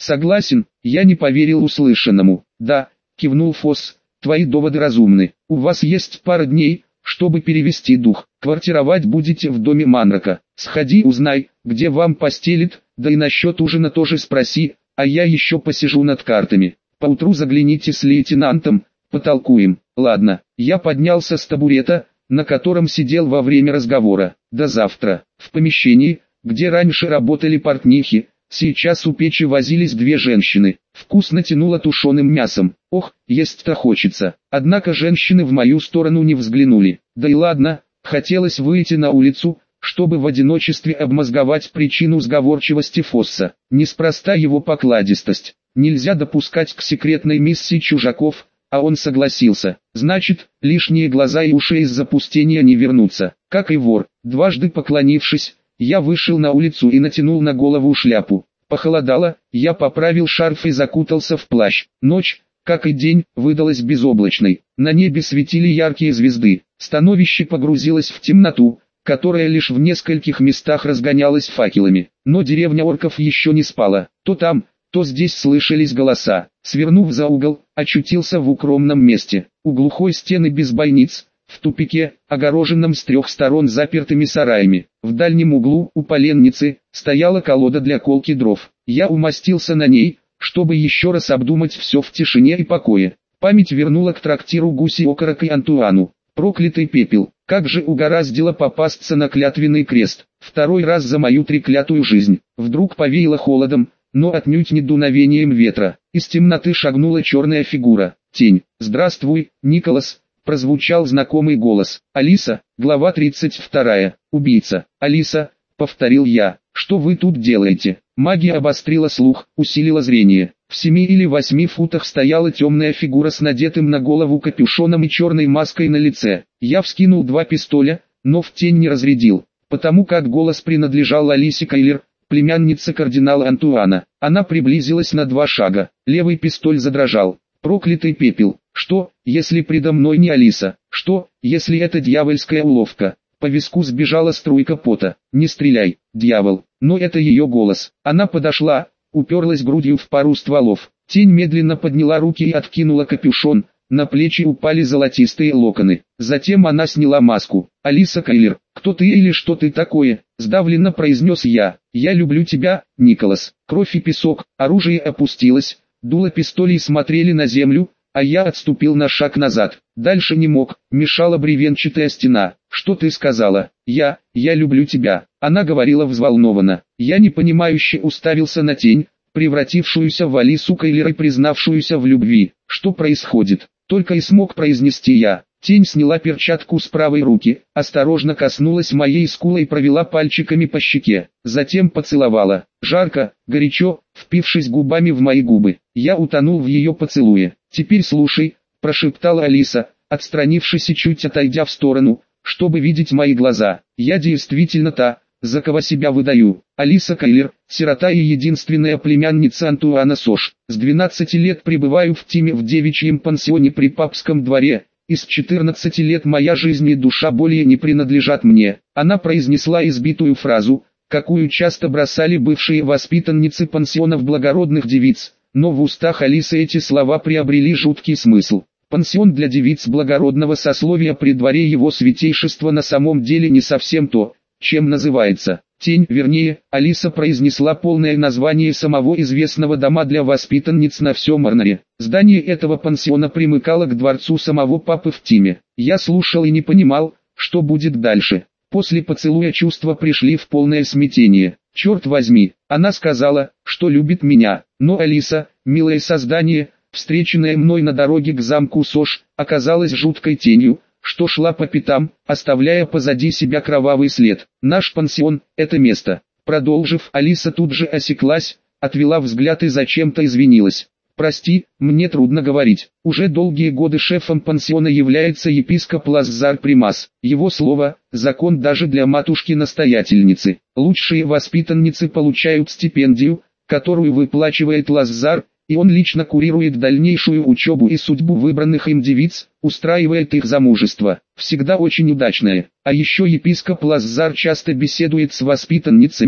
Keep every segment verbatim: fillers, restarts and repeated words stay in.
Согласен, я не поверил услышанному. Да, кивнул Фосс, твои доводы разумны. У вас есть пара дней, чтобы перевести дух. Квартировать будете в доме Манрака. Сходи узнай, где вам постелит, да и насчет ужина тоже спроси, а я еще посижу над картами. Поутру загляните с лейтенантом, потолкуем. Ладно, я поднялся с табурета, на котором сидел во время разговора. До завтра. В помещении, где раньше работали портнихи, сейчас у печи возились две женщины. Вкусно тянуло тушеным мясом. Ох, есть-то хочется. Однако женщины в мою сторону не взглянули. Да и ладно, хотелось выйти на улицу, чтобы в одиночестве обмозговать причину сговорчивости Фосса. Неспроста его покладистость. Нельзя допускать к секретной миссии чужаков, а он согласился. Значит, лишние глаза и уши из запустения не вернутся. Как и вор, дважды поклонившись, я вышел на улицу и натянул на голову шляпу. Похолодало, я поправил шарф и закутался в плащ. Ночь, как и день, выдалась безоблачной. На небе светили яркие звезды. Становище погрузилось в темноту, которая лишь в нескольких местах разгонялась факелами. Но деревня орков еще не спала. То там, то здесь слышались голоса. Свернув за угол, очутился в укромном месте. У глухой стены без бойниц, в тупике, огороженном с трех сторон запертыми сараями. В дальнем углу, у поленницы, стояла колода для колки дров. Я умостился на ней, чтобы еще раз обдумать все в тишине и покое. Память вернула к трактиру Гуси Окорок и Антуану. Проклятый пепел, как же угораздило попасться на клятвенный крест. Второй раз за мою треклятую жизнь. Вдруг повеяло холодом, но отнюдь не дуновением ветра. Из темноты шагнула черная фигура. Тень. «Здравствуй, Николас», прозвучал знакомый голос. «Алиса», глава тридцать вторая. «Убийца». «Алиса», повторил я, «что вы тут делаете?» Магия обострила слух, усилила зрение. В семи или восьми футах стояла темная фигура с надетым на голову капюшоном и черной маской на лице. Я вскинул два пистоля, но в тень не разрядил, потому как голос принадлежал Алисе Кайлер, племяннице кардинала Антуана. Она приблизилась на два шага. Левый пистоль задрожал. Проклятый пепел. Что, если предо мной не Алиса? Что, если это дьявольская уловка? По виску сбежала струйка пота. «Не стреляй, дьявол!» Но это ее голос. Она подошла, уперлась грудью в пару стволов. Тень медленно подняла руки и откинула капюшон. На плечи упали золотистые локоны. Затем она сняла маску. «Алиса Кайлер, кто ты или что ты такое?» – сдавленно произнес я. «Я люблю тебя, Николас». Кровь и песок, оружие опустилось, дуло пистолей смотрели на землю, а я отступил на шаг назад. Дальше не мог, мешала бревенчатая стена. «Что ты сказала?» «Я, я люблю тебя». Она говорила взволнованно. Я непонимающе уставился на тень, превратившуюся в Алису Кайлер и признавшуюся в любви. «Что происходит?» Только и смог произнести я. Тень сняла перчатку с правой руки, осторожно коснулась моей скулы и провела пальчиками по щеке. Затем поцеловала. Жарко, горячо, впившись губами в мои губы. Я утонул в ее поцелуе. «Теперь слушай», – прошептала Алиса, отстранившись и чуть отойдя в сторону, чтобы видеть мои глаза. «Я действительно та, за кого себя выдаю. Алиса Кайлер, сирота и единственная племянница Антуана Сош. С двенадцати лет пребываю в Тиме в девичьем пансионе при папском дворе, и с четырнадцати лет моя жизнь и душа более не принадлежат мне». Она произнесла избитую фразу, какую часто бросали бывшие воспитанницы пансионов благородных девиц, но в устах Алисы эти слова приобрели жуткий смысл. Пансион для девиц благородного сословия при дворе его святейшества на самом деле не совсем то, чем называется. Тень, вернее, Алиса произнесла полное название самого известного дома для воспитанниц на всем Марнаре. Здание этого пансиона примыкало к дворцу самого папы в Тиме. Я слушал и не понимал, что будет дальше. После поцелуя чувства пришли в полное смятение. Черт возьми, она сказала, что любит меня, но Алиса, милое создание, встреченная мной на дороге к замку Сош, оказалась жуткой тенью, что шла по пятам, оставляя позади себя кровавый след. Наш пансион – это место. Продолжив, Алиса тут же осеклась, отвела взгляд и зачем-то извинилась. «Прости, мне трудно говорить. Уже долгие годы шефом пансиона является епископ Лаззар Примас. Его слово – закон даже для матушки-настоятельницы. Лучшие воспитанницы получают стипендию, которую выплачивает Лаззар, и он лично курирует дальнейшую учебу и судьбу выбранных им девиц, устраивает их замужество. Всегда очень удачное. А еще епископ Лаззар часто беседует с воспитанницами,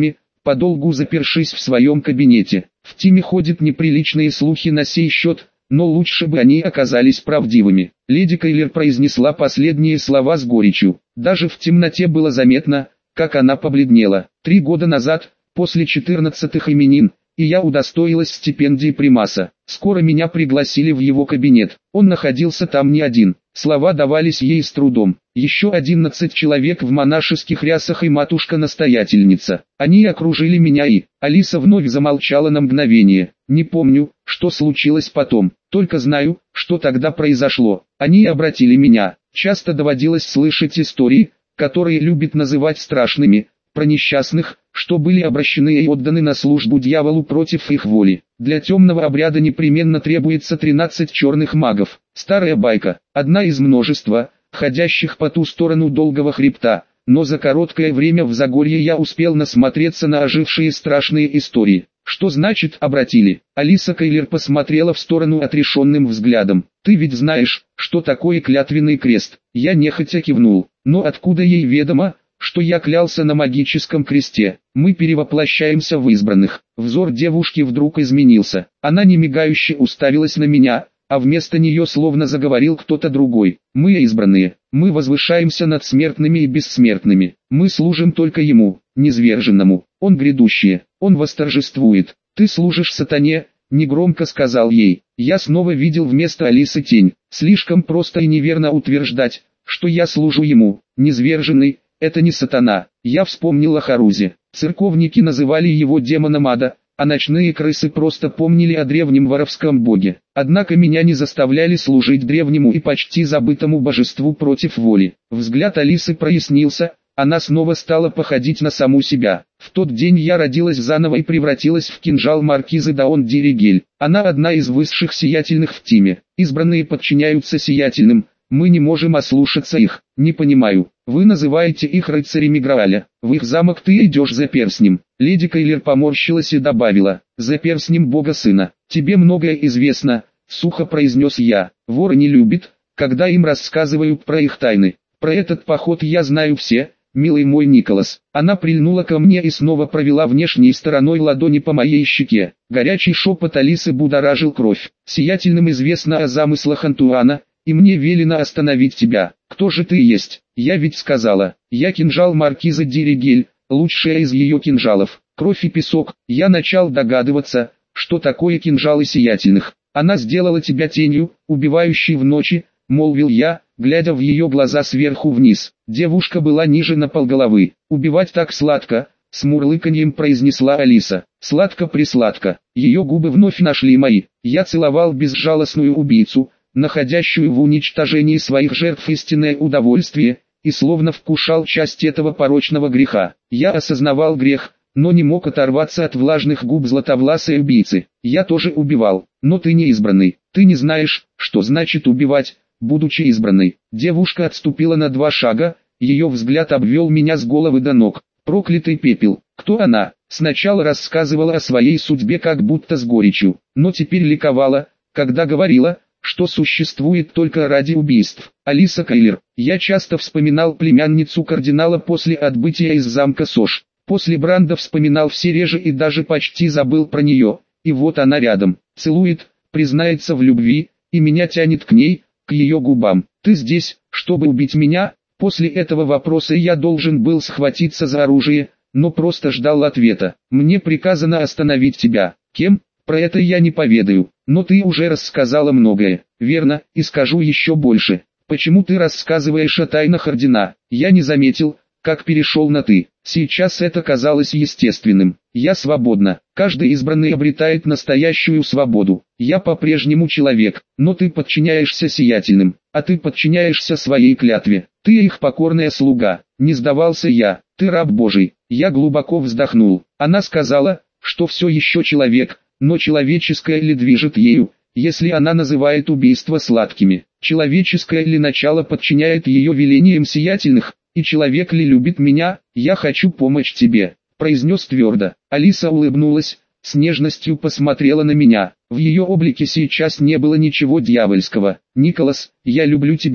подолгу запершись в своем кабинете. В Тиме ходят неприличные слухи на сей счет, но лучше бы они оказались правдивыми. Леди Кейлер произнесла последние слова с горечью. Даже в темноте было заметно, как она побледнела. Три года назад, после четырнадцатых именин, и я удостоилась стипендии примаса. Скоро меня пригласили в его кабинет. Он находился там не один. Слова давались ей с трудом. Еще одиннадцать человек в монашеских рясах и матушка-настоятельница. Они окружили меня и... Алиса вновь замолчала на мгновение. Не помню, что случилось потом. Только знаю, что тогда произошло. Они обратили меня. Часто доводилось слышать истории, которые любят называть страшными, про несчастных, что были обращены и отданы на службу дьяволу против их воли. Для темного обряда непременно требуется тринадцать черных магов. Старая байка, одна из множества, ходящих по ту сторону долгого хребта, но за короткое время в Загорье я успел насмотреться на ожившие страшные истории. Что значит обратили? Алиса Кейлер посмотрела в сторону отрешенным взглядом. Ты ведь знаешь, что такое клятвенный крест? Я нехотя кивнул. Но откуда ей ведомо, что я клялся на магическом кресте? Мы перевоплощаемся в избранных. Взор девушки вдруг изменился. Она немигающе уставилась на меня, а вместо нее словно заговорил кто-то другой. Мы избранные, мы возвышаемся над смертными и бессмертными. Мы служим только ему, низверженному. Он грядущее, он восторжествует. Ты служишь сатане, негромко сказал ей. Я снова видел вместо Алисы тень. Слишком просто и неверно утверждать, что я служу ему, низверженный. Это не сатана. Я вспомнил о Харузе. Церковники называли его демоном ада, а ночные крысы просто помнили о древнем воровском боге. Однако меня не заставляли служить древнему и почти забытому божеству против воли. Взгляд Алисы прояснился, она снова стала походить на саму себя. В тот день я родилась заново и превратилась в кинжал маркизы Даон Диригель. Она одна из высших сиятельных в Тиме. Избранные подчиняются сиятельным. Мы не можем ослушаться их. Не понимаю. Вы называете их рыцарями Грааля. В их замок ты идешь за перстнем. Леди Кейлер поморщилась и добавила. За перстнем бога сына. Тебе многое известно, сухо произнес я. Воры не любят, когда им рассказывают про их тайны. Про этот поход я знаю все, милый мой Николас. Она прильнула ко мне и снова провела внешней стороной ладони по моей щеке. Горячий шепот Алисы будоражил кровь. Сиятельным известно о замыслах Антуана, и мне велено остановить тебя. Кто же ты есть? Я ведь сказала, я кинжал маркиза Диригель, лучшая из ее кинжалов. Кровь и песок. Я начал догадываться, что такое кинжалы сиятельных. Она сделала тебя тенью, убивающей в ночи, молвил я, глядя в ее глаза сверху вниз. Девушка была ниже на полголовы. Убивать так сладко, с мурлыканьем произнесла Алиса. Сладко-присладко. Ее губы вновь нашли мои. Я целовал безжалостную убийцу, находящую в уничтожении своих жертв истинное удовольствие, и словно вкушал часть этого порочного греха. Я осознавал грех, но не мог оторваться от влажных губ златовласой убийцы. Я тоже убивал, но ты не избранный, ты не знаешь, что значит убивать, будучи избранной. Девушка отступила на два шага, ее взгляд обвел меня с головы до ног. Проклятый пепел, кто она? Сначала рассказывала о своей судьбе как будто с горечью, но теперь ликовала, когда говорила, что существует только ради убийств. Алиса Кейлер. Я часто вспоминал племянницу кардинала после отбытия из замка Сош. После Бранда вспоминал все реже и даже почти забыл про нее. И вот она рядом, целует, признается в любви, и меня тянет к ней, к ее губам. Ты здесь, чтобы убить меня? После этого вопроса я должен был схватиться за оружие, но просто ждал ответа. Мне приказано остановить тебя. Кем? Про это я не поведаю, но ты уже рассказала многое, верно, и скажу еще больше. Почему ты рассказываешь о тайнах ордена? Я не заметил, как перешел на «ты». Сейчас это казалось естественным. Я свободна. Каждый избранный обретает настоящую свободу. Я по-прежнему человек, но ты подчиняешься сиятельным, а ты подчиняешься своей клятве. Ты их покорная слуга. Не сдавался я. Ты раб Божий. Я глубоко вздохнул. Она сказала, что все еще человек. Но человеческое ли движет ею, если она называет убийства сладкими? Человеческое ли начало подчиняет ее велениям сиятельных? И человек ли любит меня? Я хочу помочь тебе, произнес твердо. Алиса улыбнулась, с нежностью посмотрела на меня. В ее облике сейчас не было ничего дьявольского. Николас, я люблю тебя,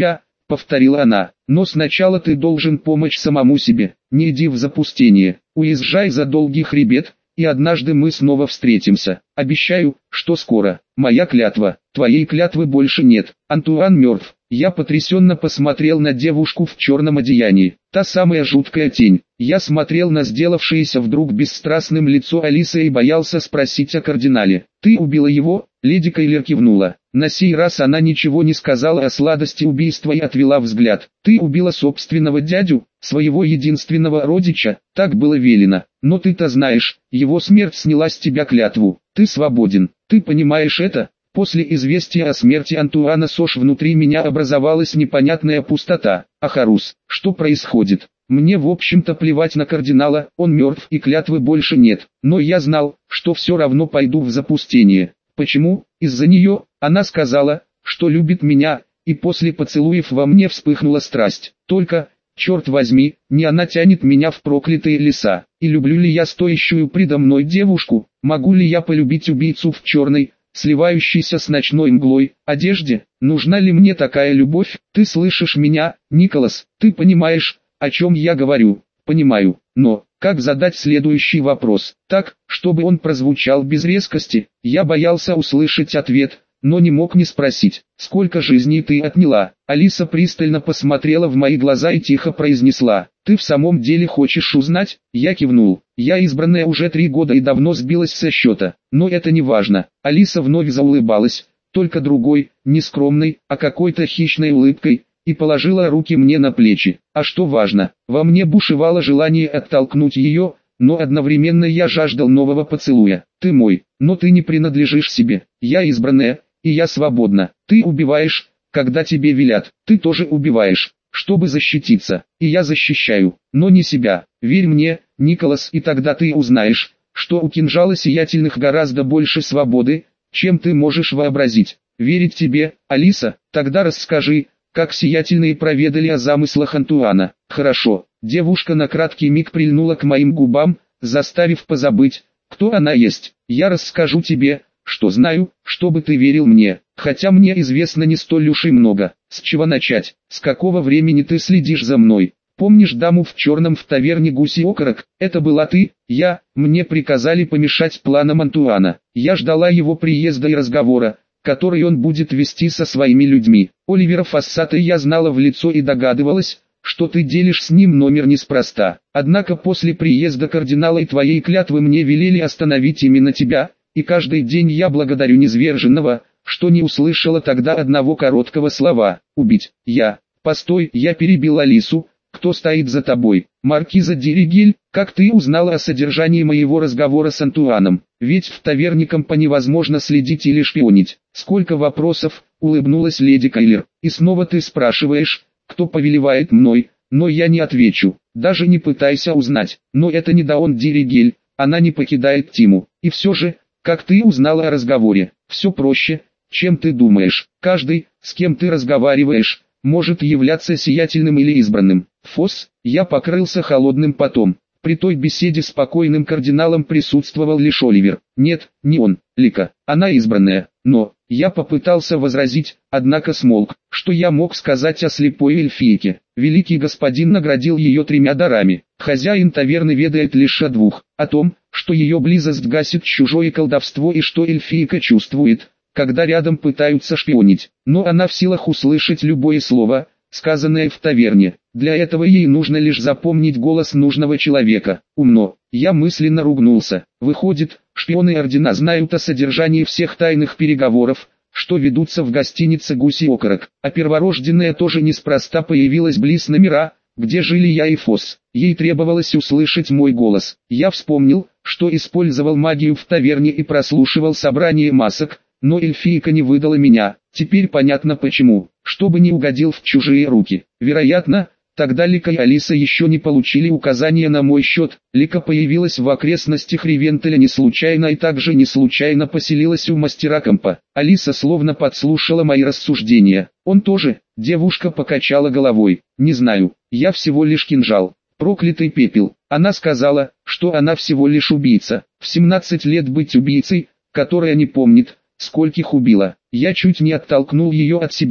повторила она. Но сначала ты должен помочь самому себе, не иди в запустение, уезжай за долгий хребет, и однажды мы снова встретимся. Обещаю, что скоро. Моя клятва. Твоей клятвы больше нет. Антуан мертв. Я потрясенно посмотрел на девушку в черном одеянии. Та самая жуткая тень. Я смотрел на сделавшееся вдруг бесстрастным лицо Алисы и боялся спросить о кардинале. «Ты убила его?» Леди Кейлер кивнула. На сей раз она ничего не сказала о сладости убийства и отвела взгляд. «Ты убила собственного дядю, своего единственного родича, так было велено. Но ты-то знаешь, его смерть сняла с тебя клятву. Ты свободен. Ты понимаешь это?» После известия о смерти Антуана Сош внутри меня образовалась непонятная пустота. «Ахарус, что происходит? Мне в общем-то плевать на кардинала, он мертв и клятвы больше нет. Но я знал, что все равно пойду в запустение. Почему? Из-за нее. Она сказала, что любит меня, и после поцелуев во мне вспыхнула страсть. Только, черт возьми, не она тянет меня в проклятые леса. И люблю ли я стоящую предо мной девушку? Могу ли я полюбить убийцу в черной, сливающейся с ночной мглой, одежде? Нужна ли мне такая любовь? Ты слышишь меня, Николас? Ты понимаешь, о чем я говорю? Понимаю, но как задать следующий вопрос, так, чтобы он прозвучал без резкости? Я боялся услышать ответ, но не мог не спросить. «Сколько жизней ты отняла?» Алиса пристально посмотрела в мои глаза и тихо произнесла. «Ты в самом деле хочешь узнать?» Я кивнул. «Я избранная уже три года и давно сбилась со счета. Но это не важно». Алиса вновь заулыбалась, только другой, не скромной, а какой-то хищной улыбкой, и положила руки мне на плечи. А что важно, во мне бушевало желание оттолкнуть ее, но одновременно я жаждал нового поцелуя. «Ты мой, но ты не принадлежишь себе. Я избранная, и я свободна. Ты убиваешь, когда тебе велят. Ты тоже убиваешь, чтобы защититься. И я защищаю, но не себя. Верь мне, Николас, и тогда ты узнаешь, что у кинжала сиятельных гораздо больше свободы, чем ты можешь вообразить. Верить тебе, Алиса? Тогда расскажи, как сиятельные проведали о замыслах Антуана». «Хорошо». Девушка на краткий миг прильнула к моим губам, заставив позабыть, кто она есть. «Я расскажу тебе, что знаю, чтобы ты верил мне, хотя мне известно не столь уж и много. С чего начать? С какого времени ты следишь за мной? Помнишь даму в черном в таверне «Гуси окорок»? Это была ты, я, мне приказали помешать планам Антуана. Я ждала его приезда и разговора, который он будет вести со своими людьми. Оливера Фассата я знала в лицо и догадывалась, что ты делишь с ним номер неспроста. Однако после приезда кардинала и твоей клятвы мне велели остановить именно тебя, и каждый день я благодарю низверженного, что не услышала тогда одного короткого слова «убить». Я, постой, я перебил Алису. «Кто стоит за тобой?» «Маркиза Диригель, как ты узнала о содержании моего разговора с Антуаном? Ведь в таверне компании невозможно следить или шпионить». «Сколько вопросов», — улыбнулась леди Кейлер. «И снова ты спрашиваешь, кто повелевает мной, но я не отвечу. Даже не пытайся узнать. Но это не Даон Диригель, она не покидает Тиму. И все же, как ты узнала о разговоре? Все проще, чем ты думаешь. Каждый, с кем ты разговариваешь, может являться сиятельным или избранным». Фос, я покрылся холодным потом. При той беседе с покойным кардиналом присутствовал лишь Оливер. Нет, не он, Лика, она избранная. Но, я попытался возразить, однако смолк. Что я мог сказать о слепой эльфийке? Великий господин наградил ее тремя дарами. Хозяин таверны ведает лишь о двух. О том, что ее близость гасит чужое колдовство и что эльфийка чувствует, когда рядом пытаются шпионить. Но она в силах услышать любое слово, сказанное в таверне. Для этого ей нужно лишь запомнить голос нужного человека. Умно. Я мысленно ругнулся. Выходит, шпионы Ордена знают о содержании всех тайных переговоров, что ведутся в гостинице «Гуси окорок». А перворожденная тоже неспроста появилась близ номера, где жили я и Фос. Ей требовалось услышать мой голос. Я вспомнил, что использовал магию в таверне и прослушивал собрание масок, но эльфийка не выдала меня. Теперь понятно почему. Чтобы не угодил в чужие руки. Вероятно, тогда Лика и Алиса еще не получили указания на мой счет. Лика появилась в окрестностях Ревентеля не случайно и также не случайно поселилась у мастера компа. Алиса словно подслушала мои рассуждения. Он тоже. Девушка покачала головой. Не знаю, я всего лишь кинжал. Проклятый пепел. Она сказала, что она всего лишь убийца. В семнадцать лет быть убийцей, которая не помнит, скольких убила. Я чуть не оттолкнул ее от себя,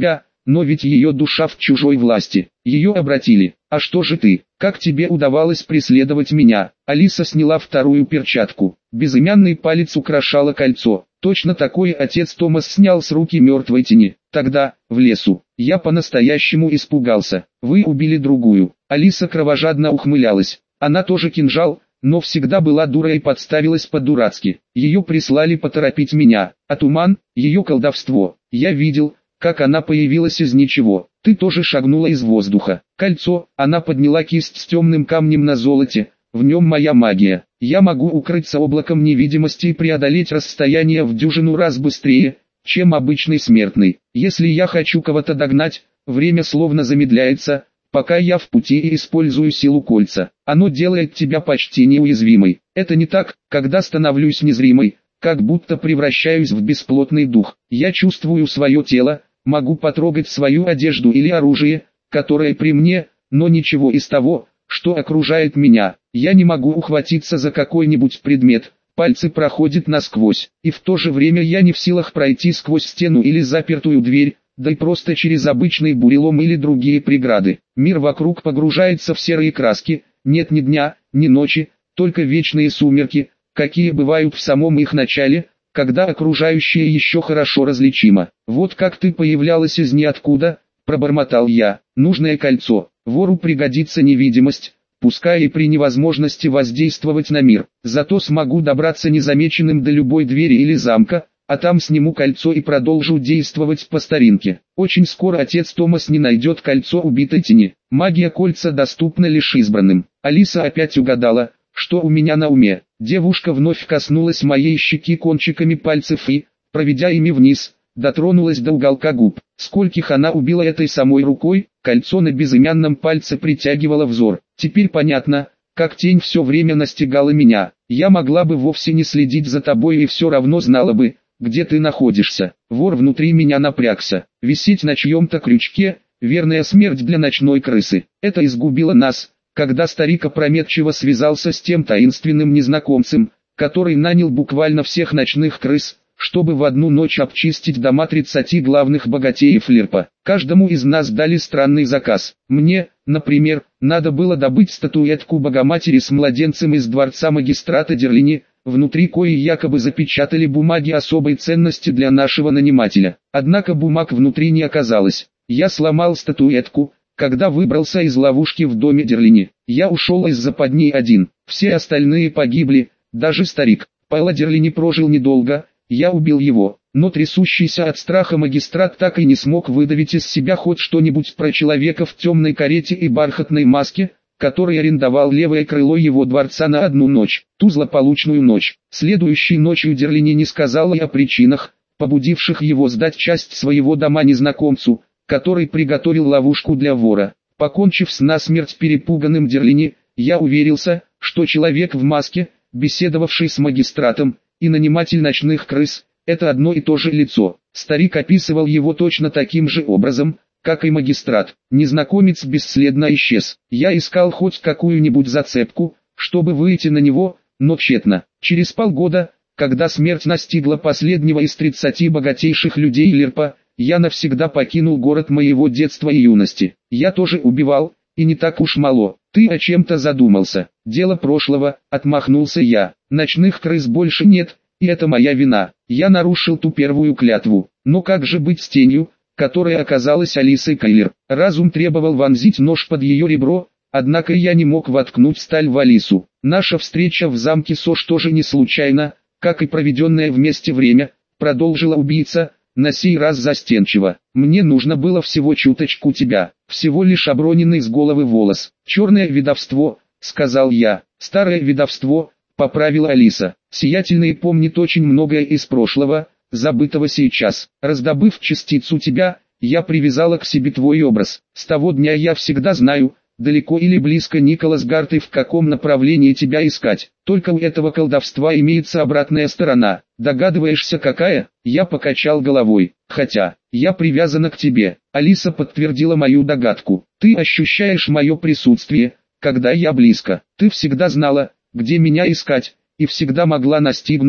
но ведь ее душа в чужой власти. Ее обратили. А что же ты? Как тебе удавалось преследовать меня? Алиса сняла вторую перчатку. Безымянный палец украшало кольцо. Точно такое отец Томас снял с руки мертвой тени. Тогда, в лесу, я по-настоящему испугался. Вы убили другую. Алиса кровожадно ухмылялась. Она тоже кинжал, но всегда была дурой и подставилась по-дурацки. Ее прислали поторопить меня. А туман, ее колдовство. Я видел, как она появилась из ничего. Ты тоже шагнула из воздуха. Кольцо, она подняла кисть с темным камнем на золоте. В нем моя магия. Я могу укрыться облаком невидимости и преодолеть расстояние в дюжину раз быстрее, чем обычный смертный. Если я хочу кого-то догнать, время словно замедляется, пока я в пути и использую силу кольца. Оно делает тебя почти неуязвимой. Это не так, когда становлюсь незримой, как будто превращаюсь в бесплотный дух. Я чувствую свое тело, могу потрогать свою одежду или оружие, которое при мне, но ничего из того, что окружает меня. Я не могу ухватиться за какой-нибудь предмет, пальцы проходят насквозь, и в то же время я не в силах пройти сквозь стену или запертую дверь, да и просто через обычный бурелом или другие преграды. Мир вокруг погружается в серые краски, нет ни дня, ни ночи, только вечные сумерки, какие бывают в самом их начале, когда окружающее еще хорошо различимо. Вот как ты появлялась из ниоткуда, пробормотал я. Нужное кольцо. Вору пригодится невидимость, пускай и при невозможности воздействовать на мир. Зато смогу добраться незамеченным до любой двери или замка, а там сниму кольцо и продолжу действовать по старинке. Очень скоро отец Томас не найдет кольцо убитой тени. Магия кольца доступна лишь избранным. Алиса опять угадала, что у меня на уме. Девушка вновь коснулась моей щеки кончиками пальцев и, проведя ими вниз, дотронулась до уголка губ. Скольких она убила этой самой рукой, кольцо на безымянном пальце притягивало взор. Теперь понятно, как тень все время настигала меня. Я могла бы вовсе не следить за тобой и все равно знала бы, где ты находишься. Вор внутри меня напрягся. Висеть на чьем-то крючке – верная смерть для ночной крысы. Это изгубило нас, когда старик опрометчиво связался с тем таинственным незнакомцем, который нанял буквально всех ночных крыс, чтобы в одну ночь обчистить дома тридцати главных богатеев Лирпа. Каждому из нас дали странный заказ. Мне, например, надо было добыть статуэтку Богоматери с младенцем из дворца магистрата Дерлини, внутри кои якобы запечатали бумаги особой ценности для нашего нанимателя. Однако бумаг внутри не оказалось. Я сломал статуэтку, когда выбрался из ловушки в доме Дерлини. Я ушел из западни один. Все остальные погибли, даже старик. Паэло Дерлини прожил недолго. Я убил его, но трясущийся от страха магистрат так и не смог выдавить из себя хоть что-нибудь про человека в темной карете и бархатной маске, который арендовал левое крыло его дворца на одну ночь, ту злополучную ночь. Следующей ночью Дерлини не сказал и о причинах, побудивших его сдать часть своего дома незнакомцу, который приготовил ловушку для вора. Покончив с насмерть перепуганным Дерлини, я уверился, что человек в маске, беседовавший с магистратом, и наниматель ночных крыс – это одно и то же лицо. Старик описывал его точно таким же образом, как и магистрат. Незнакомец бесследно исчез. Я искал хоть какую-нибудь зацепку, чтобы выйти на него, но тщетно. Через полгода, когда смерть настигла последнего из тридцати богатейших людей Лирпа, я навсегда покинул город моего детства и юности. Я тоже убивал, и не так уж мало. Ты о чем-то задумался. Дело прошлого, отмахнулся я. Ночных крыс больше нет, и это моя вина. Я нарушил ту первую клятву. Но как же быть с тенью, которая оказалась Алисой Кайлер? Разум требовал вонзить нож под ее ребро, однако я не мог воткнуть сталь в Алису. Наша встреча в замке Сош тоже не случайна, как и проведенное вместе время, продолжила убийца, на сей раз застенчиво. Мне нужно было всего чуточку тебя, всего лишь оброненный с головы волос. Черное ведовство, сказал я. Старое ведовство, поправила Алиса. Сиятельный помнит очень многое из прошлого, забытого сейчас. Раздобыв частицу тебя, я привязала к себе твой образ. С того дня я всегда знаю, далеко или близко Николас Гарт и в каком направлении тебя искать. Только у этого колдовства имеется обратная сторона. Догадываешься какая? Я покачал головой. Хотя, я привязана к тебе. Алиса подтвердила мою догадку. Ты ощущаешь мое присутствие, когда я близко. Ты всегда знала, где меня искать, и всегда могла настигнуть,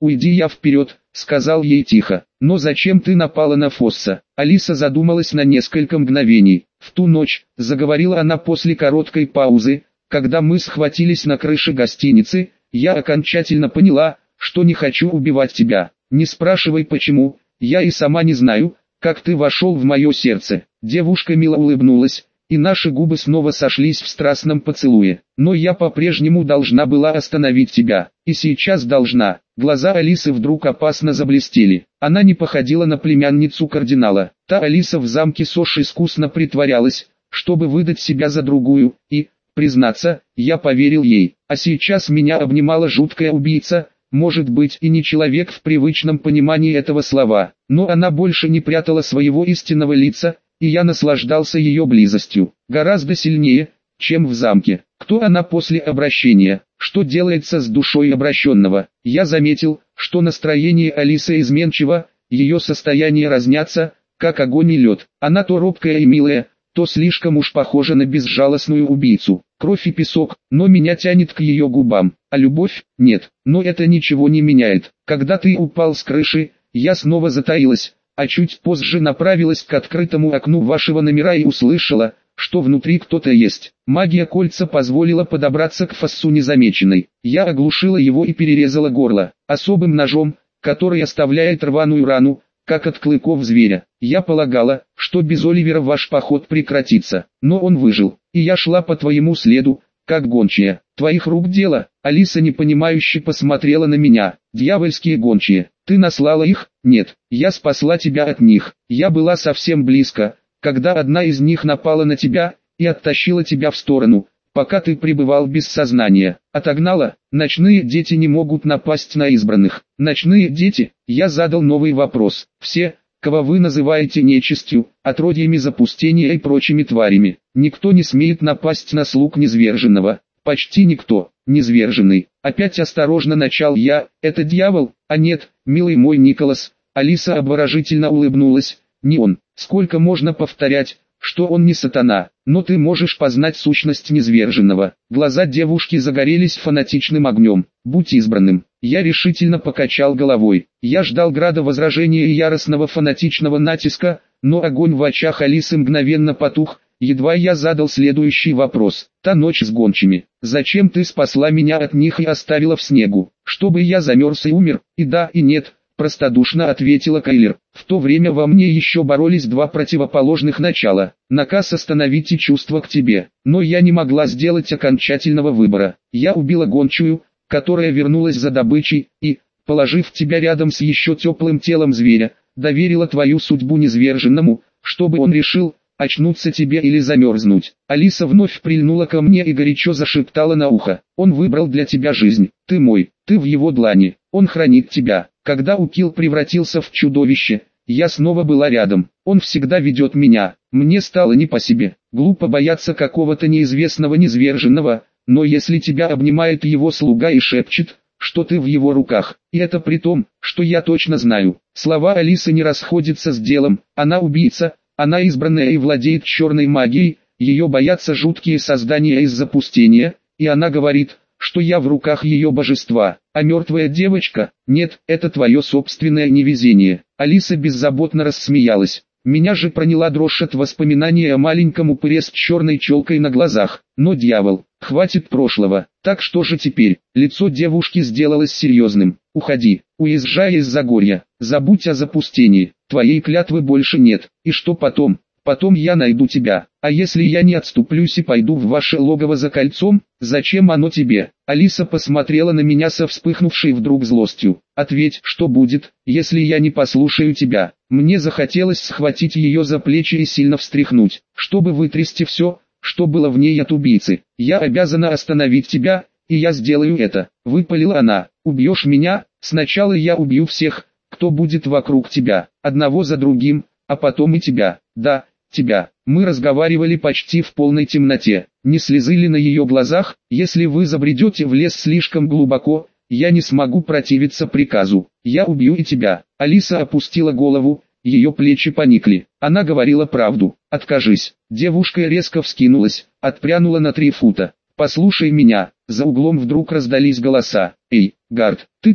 уйди я вперед, сказал ей тихо. Но зачем ты напала на Фосса? Алиса задумалась на несколько мгновений. В ту ночь, заговорила она после короткой паузы, когда мы схватились на крыше гостиницы, я окончательно поняла, что не хочу убивать тебя. Не спрашивай почему, я и сама не знаю, как ты вошел в мое сердце. Девушка мило улыбнулась, и наши губы снова сошлись в страстном поцелуе. Но я по-прежнему должна была остановить тебя, и сейчас должна. Глаза Алисы вдруг опасно заблестели. Она не походила на племянницу кардинала. Та Алиса в замке Сош искусно притворялась, чтобы выдать себя за другую, и, признаться, я поверил ей. А сейчас меня обнимала жуткая убийца, может быть и не человек в привычном понимании этого слова, но она больше не прятала своего истинного лица, и я наслаждался ее близостью, гораздо сильнее, чем в замке. Кто она после обращения? Что делается с душой обращенного? Я заметил, что настроение Алисы изменчиво, ее состояние разнятся, как огонь и лед. Она то робкая и милая, то слишком уж похожа на безжалостную убийцу. Кровь и песок, но меня тянет к ее губам, а любовь – нет. Но это ничего не меняет. Когда ты упал с крыши, я снова затаилась, а чуть позже направилась к открытому окну вашего номера и услышала, что внутри кто-то есть. Магия кольца позволила подобраться к Фоссу незамеченной. Я оглушила его и перерезала горло, особым ножом, который оставляет рваную рану, как от клыков зверя. Я полагала, что без Оливера ваш поход прекратится, но он выжил, и я шла по твоему следу, как гончая. Твоих рук дело. Алиса непонимающе посмотрела на меня. Дьявольские гончие. Ты наслала их? Нет, я спасла тебя от них. Я была совсем близко, когда одна из них напала на тебя и оттащила тебя в сторону, пока ты пребывал без сознания. Отогнала? Ночные дети не могут напасть на избранных. Ночные дети? Я задал новый вопрос. Все, кого вы называете нечистью, отродьями запустения и прочими тварями. Никто не смеет напасть на слуг низверженного. Почти никто. Низверженный. Опять осторожно начал я. Это дьявол? А нет, милый мой Николас. Алиса обворожительно улыбнулась. Не он. Сколько можно повторять, что он не сатана, но ты можешь познать сущность низверженного. Глаза девушки загорелись фанатичным огнем. Будь избранным. Я решительно покачал головой. Я ждал града возражения и яростного фанатичного натиска, но огонь в очах Алисы мгновенно потух, едва я задал следующий вопрос. Та ночь с гончими. Зачем ты спасла меня от них и оставила в снегу? Чтобы я замерз и умер? И да, и нет. Простодушно ответила Кайлер. В то время во мне еще боролись два противоположных начала. Наказ остановить чувства к тебе. Но я не могла сделать окончательного выбора. Я убила гончую, которая вернулась за добычей, и, положив тебя рядом с еще теплым телом зверя, доверила твою судьбу низверженному, чтобы он решил, очнуться тебе или замерзнуть. Алиса вновь прильнула ко мне и горячо зашептала на ухо. Он выбрал для тебя жизнь. Ты мой, ты в его длани. Он хранит тебя. Когда Укил превратился в чудовище, я снова была рядом. Он всегда ведет меня. Мне стало не по себе. Глупо бояться какого-то неизвестного низверженного, но если тебя обнимает его слуга и шепчет, что ты в его руках, и это при том, что я точно знаю. Слова Алисы не расходятся с делом. Она убийца, она избранная и владеет черной магией, ее боятся жуткие создания из запустения, и она говорит, что я в руках ее божества. А мертвая девочка? Нет, это твое собственное невезение. Алиса беззаботно рассмеялась. Меня же проняла дрожь от воспоминания о маленьком упыре с черной челкой на глазах. Но дьявол, хватит прошлого. Так что же теперь? Лицо девушки сделалось серьезным. Уходи, уезжай из Загорья. Забудь о запустении. Твоей клятвы больше нет. И что потом? Потом я найду тебя. А если я не отступлюсь и пойду в ваше логово за кольцом, зачем оно тебе? Алиса посмотрела на меня со вспыхнувшей вдруг злостью. Ответь, что будет, если я не послушаю тебя? Мне захотелось схватить ее за плечи и сильно встряхнуть, чтобы вытрясти все, что было в ней от убийцы. Я обязана остановить тебя, и я сделаю это. Выпалила она. Убьешь меня? Сначала я убью всех, кто будет вокруг тебя, одного за другим, а потом и тебя. Да, тебя. Мы разговаривали почти в полной темноте. Не слезы ли на ее глазах? Если вы забредете в лес слишком глубоко, я не смогу противиться приказу. Я убью и тебя. Алиса опустила голову, ее плечи поникли. Она говорила правду. Откажись. Девушка резко вскинулась, отпрянула на три фута. Послушай меня. За углом вдруг раздались голоса. Эй, Гард, ты там?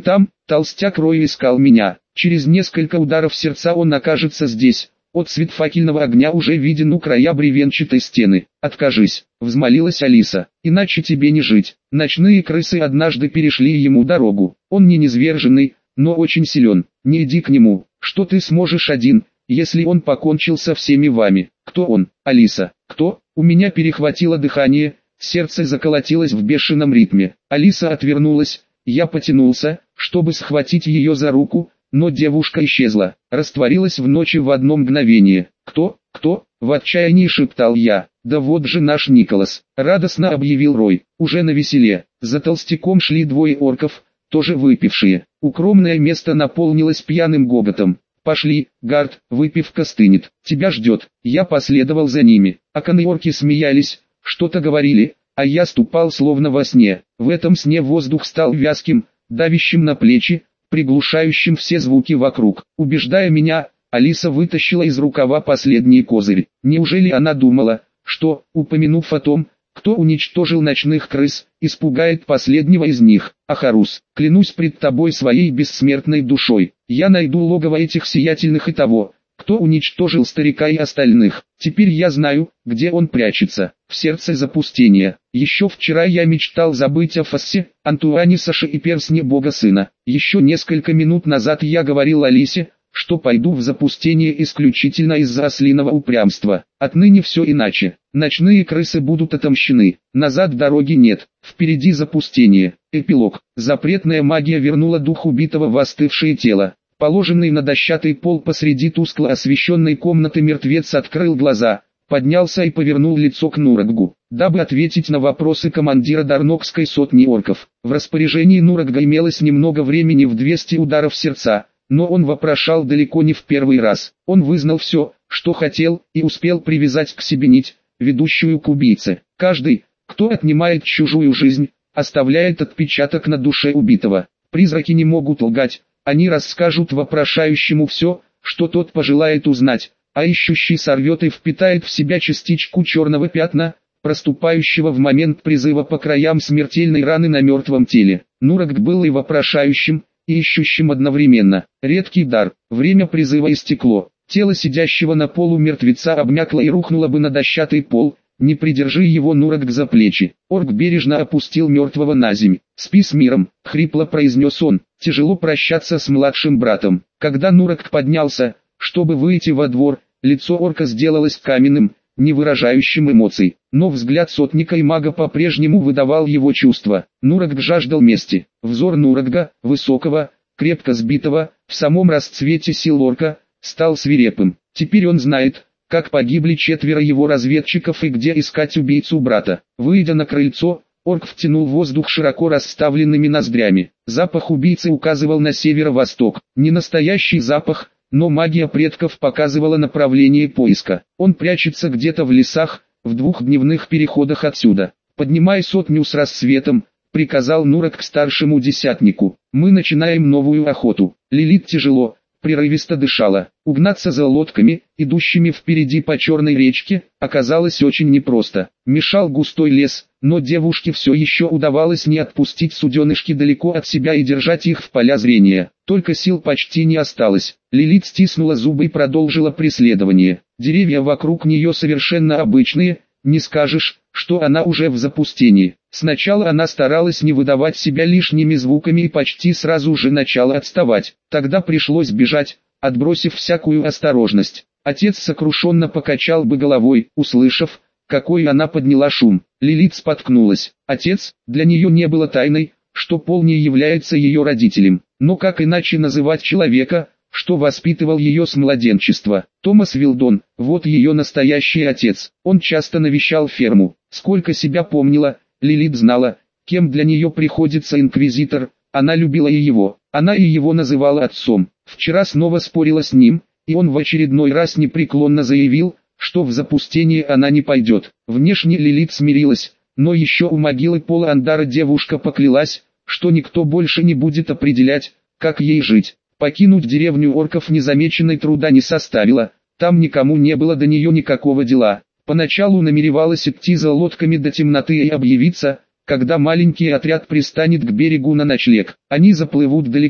Толстяк Рой искал меня. Через несколько ударов сердца он окажется здесь. Отсвет факельного огня уже виден у края бревенчатой стены. «Откажись», — взмолилась Алиса, — «иначе тебе не жить». Ночные крысы однажды перешли ему дорогу. Он не низверженный, но очень силен. Не иди к нему, что ты сможешь один, если он покончил со всеми вами. Кто он, Алиса? Кто? У меня перехватило дыхание, сердце заколотилось в бешеном ритме. Алиса отвернулась, я потянулся, чтобы схватить ее за руку, но девушка исчезла, растворилась в ночи в одно мгновение. «Кто? Кто?» — в отчаянии шептал я. «Да вот же наш Николас!» — радостно объявил Рой. Уже навеселе. За толстяком шли двое орков, тоже выпившие. Укромное место наполнилось пьяным гоготом. «Пошли, Гард, выпивка стынет, тебя ждет». Я последовал за ними. Аканы-орки смеялись, что-то говорили, а я ступал словно во сне. В этом сне воздух стал вязким, давящим на плечи, приглушающим все звуки вокруг. Убеждая меня, Алиса вытащила из рукава последний козырь. Неужели она думала, что, упомянув о том, кто уничтожил ночных крыс, испугает последнего из них? Ахарус, клянусь пред тобой своей бессмертной душой, я найду логово этих сиятельных и того, кто уничтожил старика и остальных. Теперь я знаю, где он прячется, в сердце запустения. Еще вчера я мечтал забыть о Фассе, Антуане Саше и персне Бога Сына. Еще несколько минут назад я говорил Алисе, что пойду в запустение исключительно из-за ослиного упрямства. Отныне все иначе. Ночные крысы будут отомщены. Назад дороги нет. Впереди запустение. Эпилог. Запретная магия вернула дух убитого в остывшее тело. Положенный на дощатый пол посреди тускло освещенной комнаты мертвец открыл глаза, поднялся и повернул лицо к Нураггу, дабы ответить на вопросы командира Дарнокской сотни орков. В распоряжении Нурагга имелось немного времени в двести ударов сердца, но он вопрошал далеко не в первый раз. Он вызнал все, что хотел, и успел привязать к себе нить, ведущую к убийце. Каждый, кто отнимает чужую жизнь, оставляет отпечаток на душе убитого. Призраки не могут лгать. Они расскажут вопрошающему все, что тот пожелает узнать, а ищущий сорвет и впитает в себя частичку черного пятна, проступающего в момент призыва по краям смертельной раны на мертвом теле. Нурагг был и вопрошающим, и ищущим одновременно. Редкий дар. Время призыва истекло. Тело сидящего на полу мертвеца обмякло и рухнуло бы на дощатый пол, не придержи его Нурагг за плечи. Орк бережно опустил мертвого на земь. «Спи с миром», — хрипло произнес он. Тяжело прощаться с младшим братом. Когда Нурагг поднялся, чтобы выйти во двор, лицо орка сделалось каменным, не выражающим эмоций. Но взгляд сотника и мага по-прежнему выдавал его чувства. Нурагг жаждал мести. Взор Нурагга, высокого, крепко сбитого, в самом расцвете сил орка, стал свирепым. Теперь он знает, как погибли четверо его разведчиков и где искать убийцу брата. Выйдя на крыльцо, орк втянул воздух широко расставленными ноздрями. Запах убийцы указывал на северо-восток. Не настоящий запах, но магия предков показывала направление поиска. Он прячется где-то в лесах, в двух дневных переходах отсюда. «Поднимай сотню с рассветом», — приказал Нурагг к старшему десятнику. «Мы начинаем новую охоту». Лилит тяжело, прерывисто дышала. Угнаться за лодками, идущими впереди по черной речке, оказалось очень непросто. Мешал густой лес, но девушке все еще удавалось не отпустить суденышки далеко от себя и держать их в поля зрения. Только сил почти не осталось. Лилит стиснула зубы и продолжила преследование. Деревья вокруг нее совершенно обычные, не скажешь, что она уже в запустении. Сначала она старалась не выдавать себя лишними звуками и почти сразу же начала отставать. Тогда пришлось бежать, отбросив всякую осторожность. Отец сокрушенно покачал бы головой, услышав, какой она подняла шум. Лилит споткнулась. Отец, для нее не было тайной, что Пол не является ее родителем. Но как иначе называть человека, что воспитывал ее с младенчества? Томас Вилдон, вот ее настоящий отец. Он часто навещал ферму. Сколько себя помнила, Лилит знала, кем для нее приходится инквизитор. Она любила и его. Она и его называла отцом. Вчера снова спорила с ним, и он в очередной раз непреклонно заявил, что в запустение она не пойдет. Внешне Лилит смирилась, но еще у могилы Пола Андара девушка поклялась, что никто больше не будет определять, как ей жить. Покинуть деревню орков незамеченной труда не составило, там никому не было до нее никакого дела. Поначалу намеревалась идти за лодками до темноты и объявиться, когда маленький отряд пристанет к берегу на ночлег. Они заплывут далеко,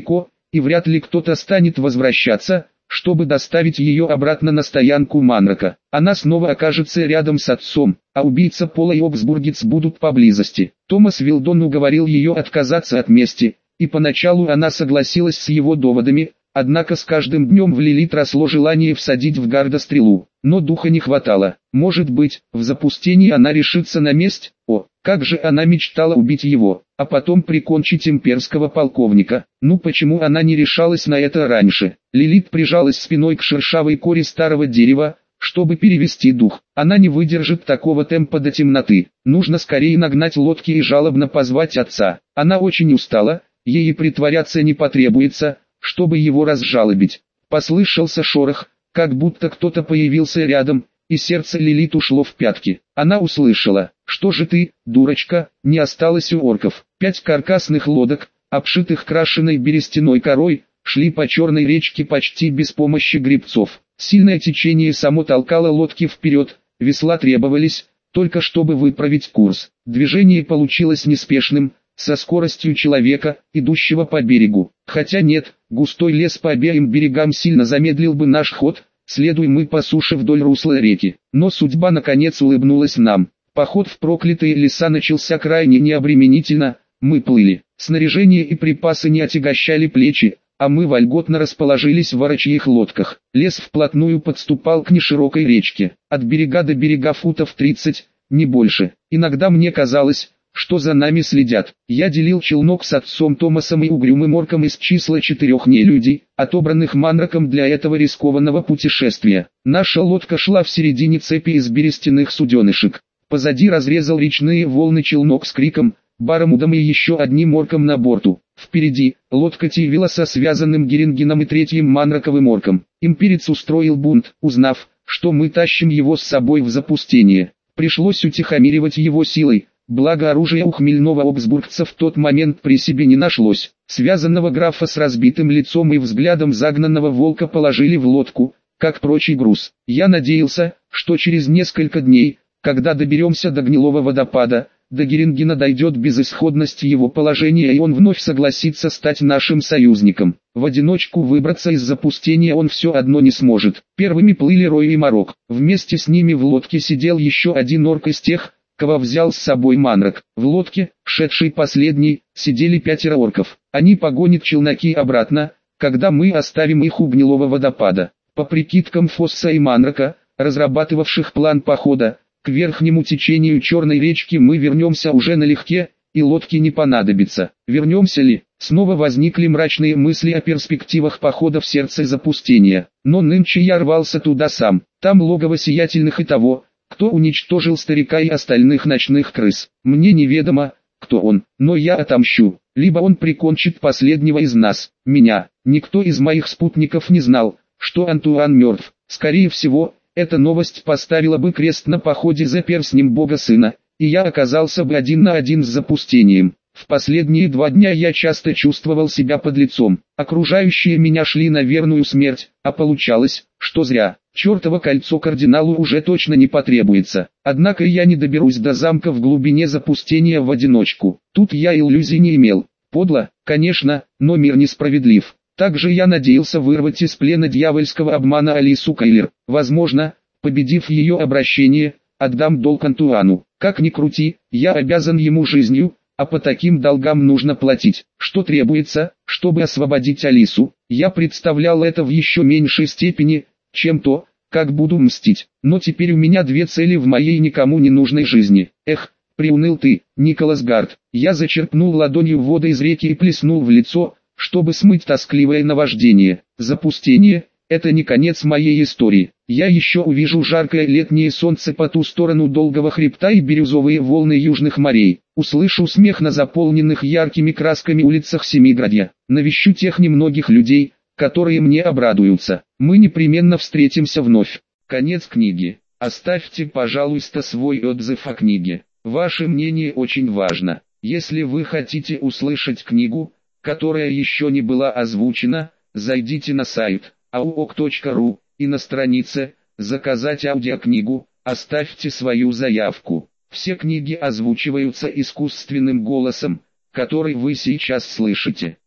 и вряд ли кто-то станет возвращаться, чтобы доставить ее обратно на стоянку Манрака. Она снова окажется рядом с отцом, а убийца Пола и Обсбургец будут поблизости. Томас Вилдон уговорил ее отказаться от мести, и поначалу она согласилась с его доводами, однако с каждым днем в Лилит росло желание всадить в Гарда стрелу, но духа не хватало. Может быть, в запустении она решится на месть? О, как же она мечтала убить его, а потом прикончить имперского полковника. Ну почему она не решалась на это раньше? Лилит прижалась спиной к шершавой коре старого дерева, чтобы перевести дух. Она не выдержит такого темпа до темноты. Нужно скорее нагнать лодки и жалобно позвать отца. Она очень устала, ей и притворяться не потребуется, чтобы его разжалобить. Послышался шорох, как будто кто-то появился рядом, и сердце Лилит ушло в пятки. Она услышала: «Что же ты, дурочка, не осталось у орков?» Пять каркасных лодок, обшитых крашеной берестяной корой, шли по черной речке почти без помощи гребцов. Сильное течение само толкало лодки вперед, весла требовались, только чтобы выправить курс. Движение получилось неспешным, со скоростью человека, идущего по берегу. Хотя нет, густой лес по обеим берегам сильно замедлил бы наш ход, следуя мы по суше вдоль русла реки. Но судьба наконец улыбнулась нам. Поход в проклятые леса начался крайне необременительно, мы плыли. Снаряжение и припасы не отягощали плечи, а мы вольготно расположились в орочьих лодках. Лес вплотную подступал к неширокой речке, от берега до берега футов тридцать, не больше. Иногда мне казалось, что за нами следят. Я делил челнок с отцом Томасом и угрюмым орком из числа четырех нелюдей, отобранных Манраком для этого рискованного путешествия. Наша лодка шла в середине цепи из берестяных суденышек. Позади разрезал речные волны челнок с криком, Барамудом и еще одним орком на борту. Впереди, лодка Тивила со связанным Герингеном и третьим Манраковым орком. Имперец устроил бунт, узнав, что мы тащим его с собой в запустение. Пришлось утихомиривать его силой. Благо оружия у хмельного обсбургца в тот момент при себе не нашлось. Связанного графа с разбитым лицом и взглядом загнанного волка положили в лодку, как прочий груз. Я надеялся, что через несколько дней, когда доберемся до гнилого водопада, до Герингена дойдет безысходность его положения и он вновь согласится стать нашим союзником. В одиночку выбраться из запустения он все одно не сможет. Первыми плыли Рой и Марок. Вместе с ними в лодке сидел еще один орк из тех, кого взял с собой Манрак. В лодке, шедшей последней, сидели пятеро орков. Они погонят челноки обратно, когда мы оставим их у гнилого водопада. По прикидкам Фосса и Манрака, разрабатывавших план похода, к верхнему течению Черной речки мы вернемся уже налегке, и лодки не понадобится. Вернемся ли? Снова возникли мрачные мысли о перспективах похода в сердце запустения. Но нынче я рвался туда сам. Там логово сиятельных и того, кто уничтожил старика и остальных ночных крыс. Мне неведомо, кто он, но я отомщу. Либо он прикончит последнего из нас, меня. Никто из моих спутников не знал, что Антуан мертв. Скорее всего, эта новость поставила бы крест на походе за перстнем Бога Сына, и я оказался бы один на один с запустением. В последние два дня я часто чувствовал себя подлецом. Окружающие меня шли на верную смерть, а получалось, что зря. Чертово кольцо кардиналу уже точно не потребуется. Однако я не доберусь до замка в глубине запустения в одиночку. Тут я иллюзий не имел. Подло, конечно, но мир несправедлив. Также я надеялся вырвать из плена дьявольского обмана Алису Кайлер. Возможно, победив ее обращение, отдам долг Антуану. Как ни крути, я обязан ему жизнью, а по таким долгам нужно платить. Что требуется, чтобы освободить Алису? Я представлял это в еще меньшей степени, чем то, как буду мстить. Но теперь у меня две цели в моей никому не нужной жизни. Эх, приуныл ты, Николас Гард. Я зачерпнул ладонью воды из реки и плеснул в лицо, чтобы смыть тоскливое наваждение. Запустение – это не конец моей истории. Я еще увижу жаркое летнее солнце по ту сторону долгого хребта и бирюзовые волны южных морей. Услышу смех на заполненных яркими красками улицах Семиградья. Навещу тех немногих людей, которые мне обрадуются. Мы непременно встретимся вновь. Конец книги. Оставьте, пожалуйста, свой отзыв о книге. Ваше мнение очень важно. Если вы хотите услышать книгу, которая еще не была озвучена, зайдите на сайт ауок точка ру и на странице «Заказать аудиокнигу» оставьте свою заявку. Все книги озвучиваются искусственным голосом, который вы сейчас слышите.